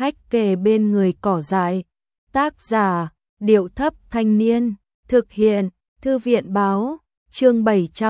hách kề bên người cỏ dại. Tác giả, Điệu Thấp Thanh Niên. Thực hiện, Thư viện Báo. Chương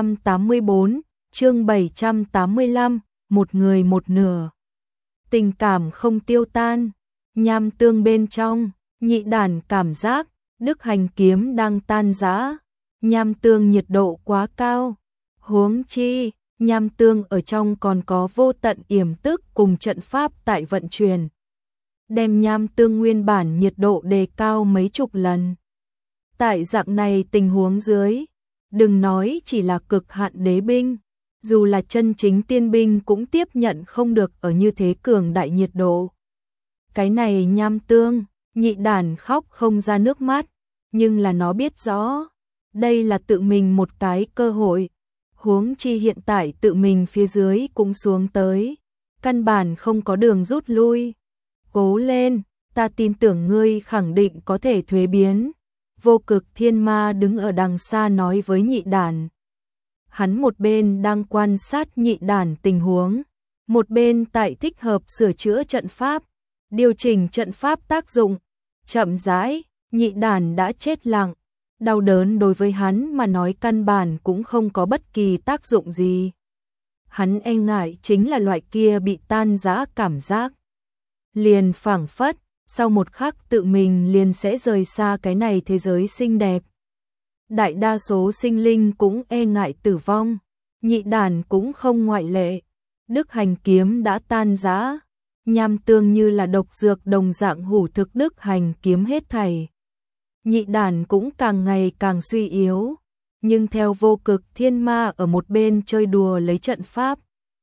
784, chương 785, một người một nửa. Tình cảm không tiêu tan. Nham tương bên trong, Nhị Đản cảm giác Đức Hành kiếm đang tan rã. Nham tương nhiệt độ quá cao. Huống chi, nham tương ở trong còn có vô tận yểm tức cùng trận pháp tại vận chuyển, đem nham tương nguyên bản nhiệt độ đề cao mấy chục lần. Tại dạng này tình huống dưới, đừng nói chỉ là cực hạn đế binh, dù là chân chính tiên binh cũng tiếp nhận không được ở như thế cường đại nhiệt độ. Cái này nham tương, Nhị Đản khóc không ra nước mắt, nhưng là nó biết rõ, đây là tự mình một cái cơ hội. Huống chi hiện tại tự mình phía dưới cũng xuống tới, căn bản không có đường rút lui. Cố lên, ta tin tưởng ngươi khẳng định có thể thuế biến. Vô Cực Thiên Ma đứng ở đằng xa nói với Nhị Đản. Hắn một bên đang quan sát Nhị Đản tình huống, một bên tại thích hợp sửa chữa trận pháp, điều chỉnh trận pháp tác dụng. Chậm rãi, Nhị Đản đã chết lặng. Đau đớn đối với hắn mà nói căn bản cũng không có bất kỳ tác dụng gì. Hắn e ngại chính là loại kia bị tan rã cảm giác. Liền phảng phất, sau một khắc tự mình liền sẽ rời xa cái này thế giới xinh đẹp. Đại đa số sinh linh cũng e ngại tử vong, Nhị Đản cũng không ngoại lệ. Đức Hành kiếm đã tan rã, nham tương như là độc dược đồng dạng hủ thực Đức Hành kiếm hết thảy. Nhị Đản cũng càng ngày càng suy yếu, nhưng theo Vô Cực Thiên Ma ở một bên chơi đùa lấy trận pháp.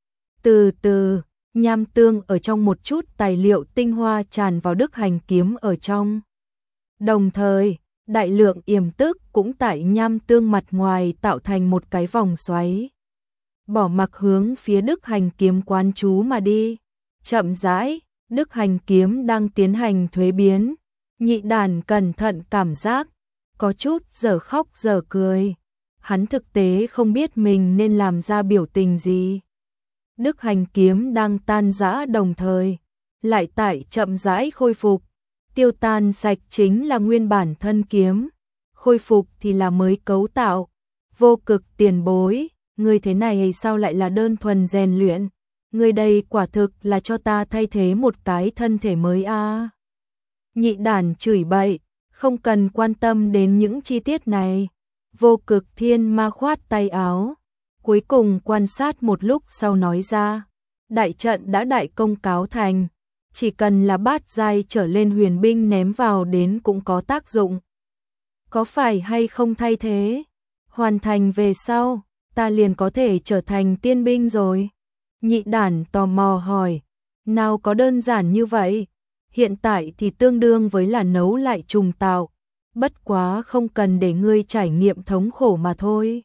Từ từ, nham tương ở trong một chút tài liệu tinh hoa tràn vào Đức Hành kiếm ở trong. Đồng thời, đại lượng yểm tức cũng tại nham tương mặt ngoài tạo thành một cái vòng xoáy. Bỏ mặc hướng phía Đức Hành kiếm quán chú mà đi. Chậm rãi, Đức Hành kiếm đang tiến hành thuế biến. Nhị Đản cẩn thận cảm giác, có chút giờ khóc giờ cười. Hắn thực tế không biết mình nên làm ra biểu tình gì. Đức Hành kiếm đang tan rã đồng thời, lại tại chậm rãi khôi phục. Tiêu tan sạch chính là nguyên bản thân kiếm, khôi phục thì là mới cấu tạo. Vô Cực tiền bối, người thế này sao lại là đơn thuần rèn luyện? Người đây quả thực là cho ta thay thế một cái thân thể mới a. Nhị Đản chửi bậy, không cần quan tâm đến những chi tiết này. Vô Cực Thiên Ma khoát tay áo, cuối cùng quan sát một lúc sau nói ra, đại trận đã đại công cáo thành, chỉ cần là bát giai trở lên huyền binh ném vào đến cũng có tác dụng. Có phải hay không thay thế? Hoàn thành về sau, ta liền có thể trở thành tiên binh rồi. Nhị Đản tò mò hỏi, nào có đơn giản như vậy? Hiện tại thì tương đương với là nấu lại trùng tạo, bất quá không cần để ngươi trải nghiệm thống khổ mà thôi.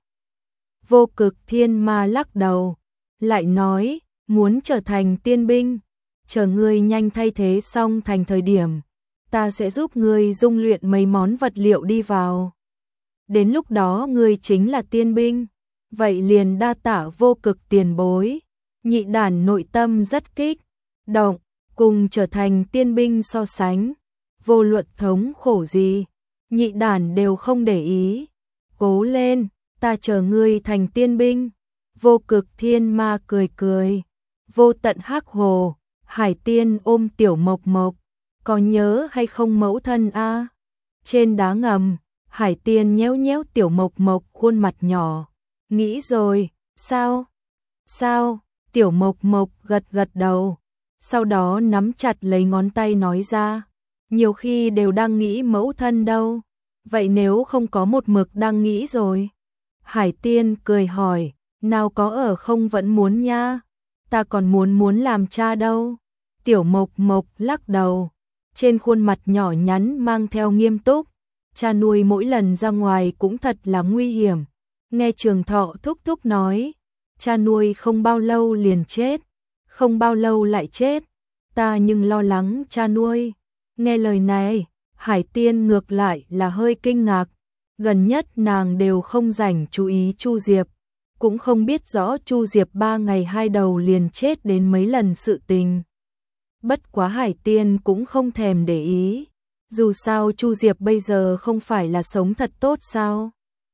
Vô Cực Thiên Ma lắc đầu, lại nói, muốn trở thành tiên binh, chờ ngươi nhanh thay thế xong thành thời điểm, ta sẽ giúp ngươi dung luyện mấy món vật liệu đi vào. Đến lúc đó ngươi chính là tiên binh, vậy liền đa tạ Vô Cực tiền bối. Nhị Đản nội tâm rất kích động, cùng trở thành tiên binh so sánh, vô luận thống khổ gì, Nhị Đản đều không để ý. Cố lên, ta chờ ngươi thành tiên binh. Vô Cực Thiên Ma cười cười. Vô tận hắc hồ, Hải Tiên ôm Tiểu Mộc Mộc, có nhớ hay không mẫu thân a? Trên đá ngầm, Hải Tiên nhéo nhéo Tiểu Mộc Mộc khuôn mặt nhỏ. Nghĩ rồi, sao? Sao? Tiểu Mộc Mộc gật gật đầu, sau đó nắm chặt lấy ngón tay nói ra, nhiều khi đều đang nghĩ mẫu thân đâu, vậy nếu không có một mực đang nghĩ rồi? Hải Tiên cười hỏi, nào có ở không vẫn muốn nha, ta còn muốn làm cha đâu. Tiểu Mộc Mộc lắc đầu, trên khuôn mặt nhỏ nhắn mang theo nghiêm túc, cha nuôi mỗi lần ra ngoài cũng thật là nguy hiểm. Nghe Trường Thọ thúc thúc nói, cha nuôi không bao lâu liền chết, không bao lâu lại chết, ta nhưng lo lắng cha nuôi. Nghe lời này, Hải Tiên ngược lại là hơi kinh ngạc, gần nhất nàng đều không rảnh chú ý Chu Diệp, cũng không biết rõ Chu Diệp 3 ngày 2 đầu liền chết đến mấy lần sự tình. Bất quá Hải Tiên cũng không thèm để ý. Dù sao Chu Diệp bây giờ không phải là sống thật tốt sao?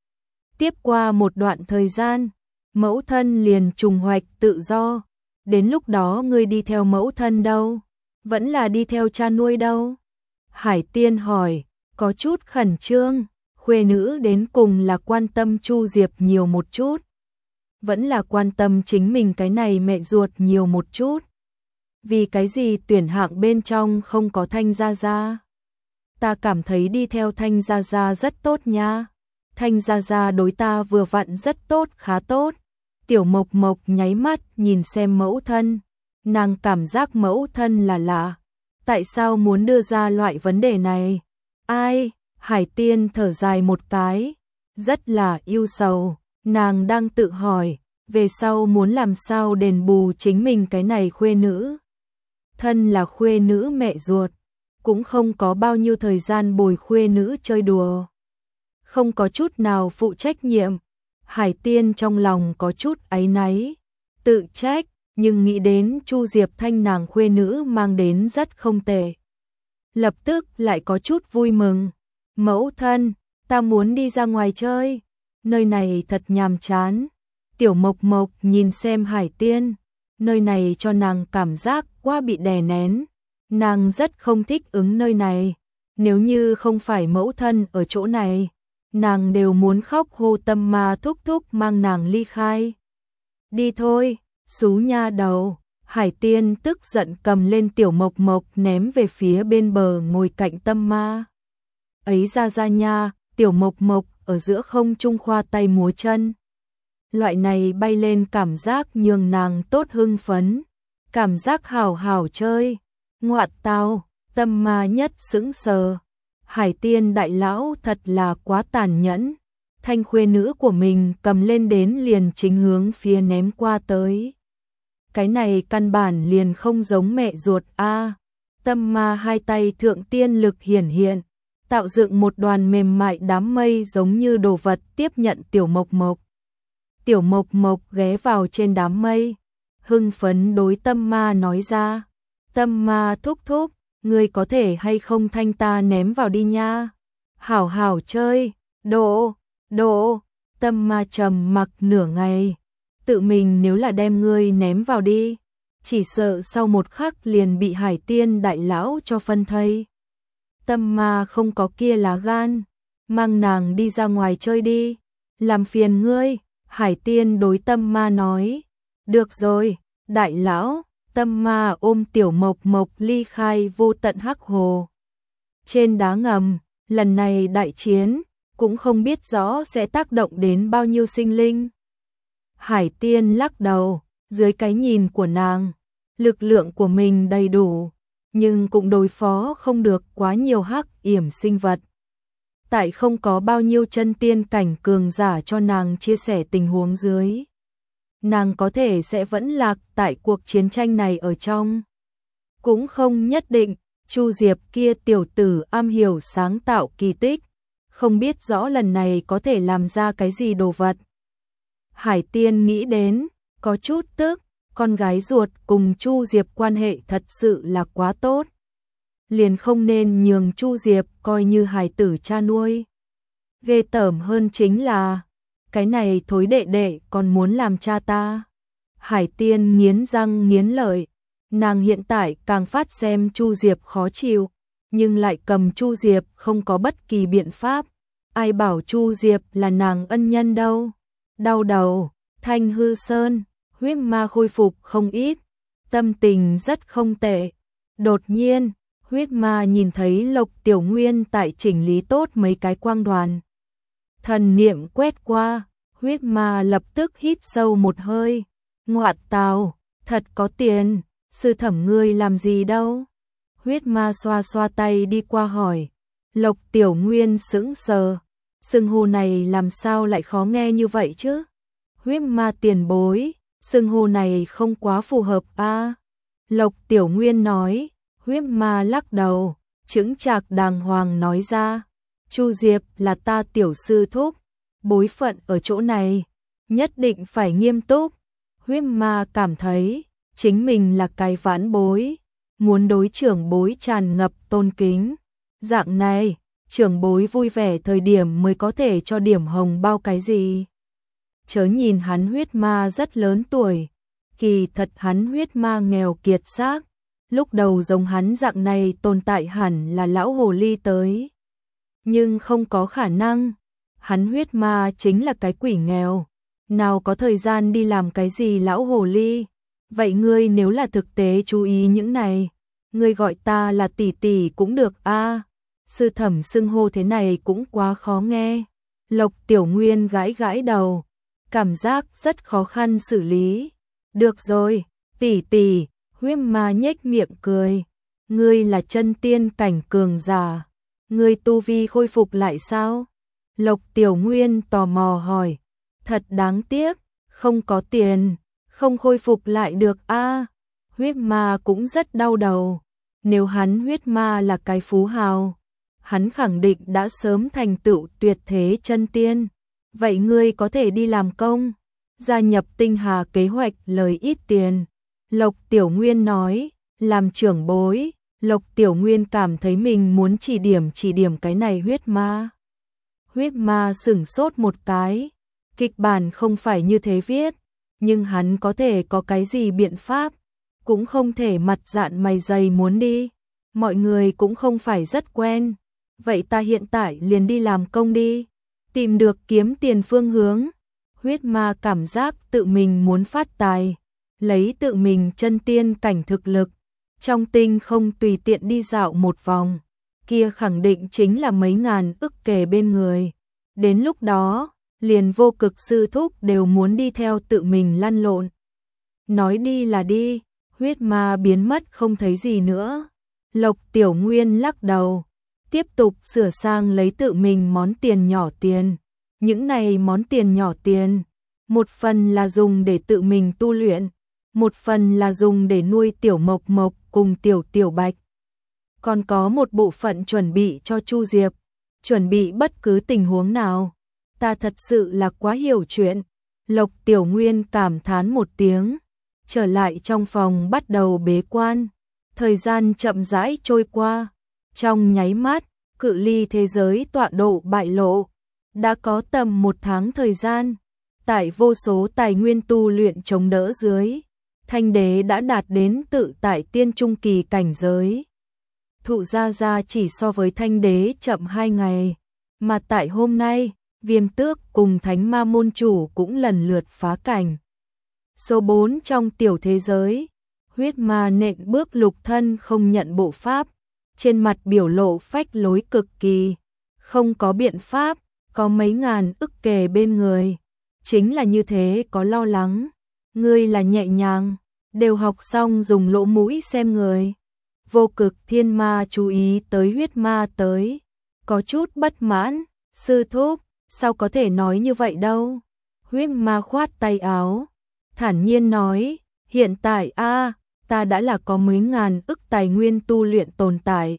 Tiếp qua một đoạn thời gian, mẫu thân liền trùng hoạch tự do. Đến lúc đó ngươi đi theo mẫu thân đâu? Vẫn là đi theo cha nuôi đâu? Hải Tiên hỏi, có chút khẩn trương. Khuê nữ đến cùng là quan tâm Chu Diệp nhiều một chút, vẫn là quan tâm chính mình cái này mẹ ruột nhiều một chút. Vì cái gì tuyển hạng bên trong không có Thanh Gia Gia? Ta cảm thấy đi theo Thanh Gia Gia rất tốt nha. Thanh Gia Gia đối ta vừa vặn rất tốt, khá tốt. Tiểu Mộc Mộc nháy mắt nhìn xem mẫu thân, nàng cảm giác mẫu thân là lạ. Tại sao muốn đưa ra loại vấn đề này? Ai? Hải Tiên thở dài một cái, rất là ưu sầu. Nàng đang tự hỏi, về sau muốn làm sao đền bù chính mình cái này khuê nữ. Thân là khuê nữ mẹ ruột, cũng không có bao nhiêu thời gian bồi khuê nữ chơi đùa. Không có chút nào phụ trách nhiệm. Hải Tiên trong lòng có chút áy náy, tự trách, nhưng nghĩ đến Chu Diệp Thanh nàng khuê nữ mang đến rất không tệ. Lập tức lại có chút vui mừng. Mẫu thân, ta muốn đi ra ngoài chơi, nơi này thật nhàm chán. Tiểu Mộc Mộc nhìn xem Hải Tiên, nơi này cho nàng cảm giác quá bị đè nén. Nàng rất không thích ứng nơi này, nếu như không phải mẫu thân ở chỗ này, nàng đều muốn khóc hô Tâm Ma thúc thúc mang nàng ly khai. Đi thôi, xú nha đầu. Hải Tiên tức giận cầm lên Tiểu Mộc Mộc ném về phía bên bờ ngồi cạnh Tâm Ma. Ấy ra ra nha, Tiểu Mộc Mộc ở giữa không trung khoa tay múa chân. Loại này bay lên cảm giác nhường nàng tốt hưng phấn, cảm giác hảo hảo chơi. Ngoạn tao, Tâm Ma nhất sững sờ. Hải Tiên đại lão thật là quá tàn nhẫn. Thanh khuê nữ của mình cầm lên đến liền chính hướng phía ném qua tới. Cái này căn bản liền không giống mẹ ruột a. Tâm Ma hai tay thượng tiên lực hiển hiện, tạo dựng một đoàn mềm mại đám mây giống như đồ vật tiếp nhận Tiểu Mộc Mộc. Tiểu Mộc Mộc ghé vào trên đám mây, hưng phấn đối Tâm Ma nói ra, Tâm Ma thúc thúc, ngươi có thể hay không thanh ta ném vào đi nha. Hảo hảo chơi, độ, Tâm Ma trầm mặc nửa ngày, tự mình nếu là đem ngươi ném vào đi, chỉ sợ sau một khắc liền bị Hải Tiên đại lão cho phân thây. Tâm Ma không có kia lá gan, mang nàng đi ra ngoài chơi đi, làm phiền ngươi. Hải Tiên đối Tâm Ma nói, được rồi, đại lão. Tâm Ma ôm Tiểu Mộc Mộc ly khai vô tận hắc hồ. Trên đá ngầm, lần này đại chiến, cũng không biết rõ sẽ tác động đến bao nhiêu sinh linh. Hải Tiên lắc đầu, dưới cái nhìn của nàng, lực lượng của mình đầy đủ, nhưng cũng đối phó không được quá nhiều hắc yểm sinh vật. Tại không có bao nhiêu chân tiên cảnh cường giả cho nàng chia sẻ tình huống dưới, nàng có thể sẽ vẫn lạc tại cuộc chiến tranh này ở trong. Cũng không nhất định, Chu Diệp kia tiểu tử am hiểu sáng tạo kỳ tích, không biết rõ lần này có thể làm ra cái gì đồ vật. Hải Tiên nghĩ đến, có chút tức, con gái ruột cùng Chu Diệp quan hệ thật sự là quá tốt. Liền không nên nhường Chu Diệp coi như hài tử cha nuôi. Ghê tởm hơn chính là, cái này thối đệ đệ còn muốn làm cha ta. Hải Tiên nghiến răng nghiến lợi, nàng hiện tại càng phát xem Chu Diệp khó chịu, nhưng lại cầm Chu Diệp không có bất kỳ biện pháp. Ai bảo Chu Diệp là nàng ân nhân đâu. Đau đầu, Thanh Hư Sơn, huyết ma khôi phục không ít, tâm tình rất không tệ. Đột nhiên, huyết ma nhìn thấy Lộc Tiểu Nguyên tại chỉnh lý tốt mấy cái quang đoàn. Thần niệm quét qua, huyết ma lập tức hít sâu một hơi. Ngoạn tào, thật có tiền, sư thẩm ngươi làm gì đâu? Huyết ma xoa xoa tay đi qua hỏi. Lộc Tiểu Nguyên sững sờ, xưng hô này làm sao lại khó nghe như vậy chứ? Huyết ma tiền bối, xưng hô này không quá phù hợp a. Lộc Tiểu Nguyên nói. Huyết ma lắc đầu, chững chạc đàng hoàng nói ra, Chu Diệp là ta tiểu sư thúc, bối phận ở chỗ này, nhất định phải nghiêm túc. Huyết ma cảm thấy, chính mình là cái vãn bối, muốn đối trưởng bối tràn ngập tôn kính. Dạng này, trưởng bối vui vẻ thời điểm mới có thể cho điểm hồng bao cái gì. Chớ nhìn hắn huyết ma rất lớn tuổi, kỳ thật hắn huyết ma nghèo kiệt xác, lúc đầu giống hắn dạng này tồn tại hẳn là lão hồ ly tới. Nhưng không có khả năng, hắn huyết ma chính là cái quỷ nghèo, nào có thời gian đi làm cái gì lão hồ ly. Vậy ngươi nếu là thực tế chú ý những này, ngươi gọi ta là tỷ tỷ cũng được a. Sư thẩm xưng hô thế này cũng quá khó nghe. Lộc Tiểu Nguyên gãi gãi đầu, cảm giác rất khó khăn xử lý. Được rồi, tỷ tỷ, huyết ma nhếch miệng cười. Ngươi là chân tiên cảnh cường giả, ngươi tu vi khôi phục lại sao? Lộc Tiểu Nguyên tò mò hỏi. Thật đáng tiếc, không có tiền, không khôi phục lại được a. Huyết ma cũng rất đau đầu. Nếu hắn huyết ma là cái phú hào, hắn khẳng định đã sớm thành tựu tuyệt thế chân tiên. Vậy ngươi có thể đi làm công, gia nhập tinh hà kế hoạch lời ít tiền. Lộc Tiểu Nguyên nói, làm trưởng bối, Lộc Tiểu Nguyên cảm thấy mình muốn chỉ điểm cái này huyết ma. Huyết ma sửng sốt một cái, kịch bản không phải như thế viết, nhưng hắn có thể có cái gì biện pháp, cũng không thể mặt dạn mày dày muốn đi, mọi người cũng không phải rất quen. Vậy ta hiện tại liền đi làm công đi, tìm được kiếm tiền phương hướng. Huyết ma cảm giác tự mình muốn phát tài, lấy tự mình chân tiên cảnh thực lực, trong tinh không tùy tiện đi dạo một vòng, kia khẳng định chính là mấy ngàn ức kề bên người. Đến lúc đó, liền Vô Cực sư thúc đều muốn đi theo tự mình lăn lộn. Nói đi là đi, huyết ma biến mất không thấy gì nữa. Lộc Tiểu Nguyên lắc đầu, tiếp tục sửa sang lấy tự mình món tiền nhỏ tiền. Những này món tiền nhỏ tiền, một phần là dùng để tự mình tu luyện, một phần là dùng để nuôi Tiểu Mộc Mộc cùng Tiểu Bạch. Còn có một bộ phận chuẩn bị cho Chu Diệp, chuẩn bị bất cứ tình huống nào. Ta thật sự là quá hiểu chuyện. Lộc Tiểu Nguyên cảm thán một tiếng, trở lại trong phòng bắt đầu bế quan. Thời gian chậm rãi trôi qua, trong nháy mắt, cự ly thế giới tọa độ bại lộ. Đã có tầm 1 tháng thời gian, tại vô số tài nguyên tu luyện chống đỡ dưới, Thanh Đế đã đạt đến tự tại tiên trung kỳ cảnh giới. Thụ Gia chỉ so với Thanh Đế chậm 2 ngày, mà tại hôm nay, Viêm Tước cùng Thánh Ma môn chủ cũng lần lượt phá cảnh. Số 4 trong tiểu thế giới, huyết ma nện bước lục thân không nhận bộ pháp, trên mặt biểu lộ phách lối cực kỳ, không có biện pháp, có mấy ngàn ức kề bên người, chính là như thế có lo lắng, ngươi là nhẹ nhàng, đều học xong dùng lỗ mũi xem người. Vô Cực Thiên Ma chú ý tới huyết ma tới, có chút bất mãn, sư thúc, sao có thể nói như vậy đâu. Huyết ma khoát tay áo, thản nhiên nói, hiện tại ta đã là có mấy ngàn ức tài nguyên tu luyện tồn tại.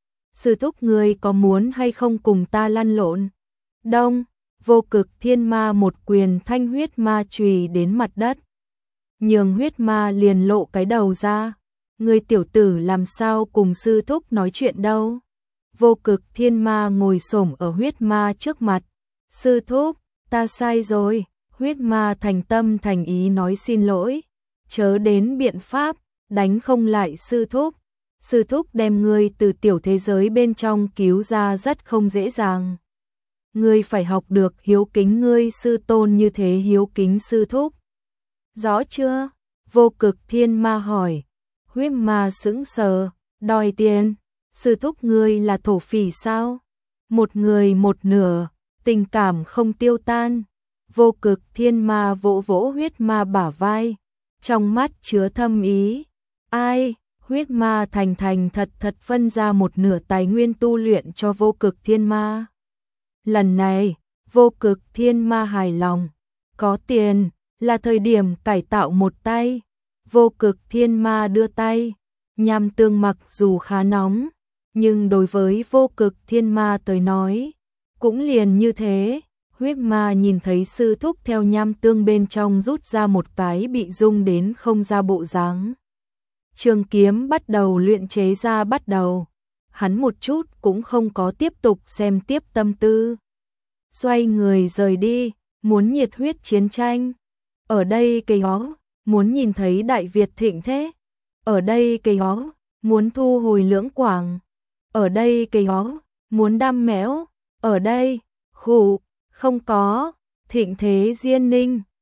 Sư thúc ngươi có muốn hay không cùng ta lăn lộn? Đông, Vô Cực Thiên Ma một quyền thanh huyết ma chùy đến mặt đất. Nhường huyết ma liền lộ cái đầu ra. Ngươi tiểu tử làm sao cùng sư thúc nói chuyện đâu? Vô Cực Thiên Ma ngồi xổm ở huyết ma trước mặt. Sư thúc, ta sai rồi. Huyết ma thành tâm thành ý nói xin lỗi. Chớ đến biện pháp, đánh không lại sư thúc. Sư thúc đem ngươi từ tiểu thế giới bên trong cứu ra rất không dễ dàng. Ngươi phải học được hiếu kính ngươi sư tôn như thế hiếu kính sư thúc. Rõ chưa? Vô Cực Thiên Ma hỏi. Huyết ma sững sờ, đòi tiền. Sư thúc ngươi là thổ phỉ sao? Một người một nửa, tình cảm không tiêu tan. Vô Cực Thiên Ma vỗ vỗ huyết ma bả vai, trong mắt chứa thâm ý. Ai? Huyết ma thành thật phân ra một nửa tài nguyên tu luyện cho Vô Cực Thiên Ma. Lần này, Vô Cực Thiên Ma hài lòng. Có tiền, là thời điểm cải tạo một tay. Vô Cực Thiên Ma đưa tay. Nham tương mặc dù khá nóng, nhưng đối với Vô Cực Thiên Ma tới nói, cũng liền như thế. Huyết ma nhìn thấy sư thúc theo nham tương bên trong rút ra một cái bị rung đến không ra bộ dáng. trường kiếm bắt đầu luyện chế ra bắt đầu. Hắn một chút cũng không có tiếp tục xem tiếp tâm tư. Xoay người rời đi, muốn nhiệt huyết chiến tranh. Ở đây cây ó, muốn nhìn thấy Đại Việt thịnh thế. Ở đây cây ó, muốn thu hồi Lưỡng Quảng. Ở đây cây ó, muốn đam mẽo. Ở đây, khụ, không có, thịnh thế Diên Ninh.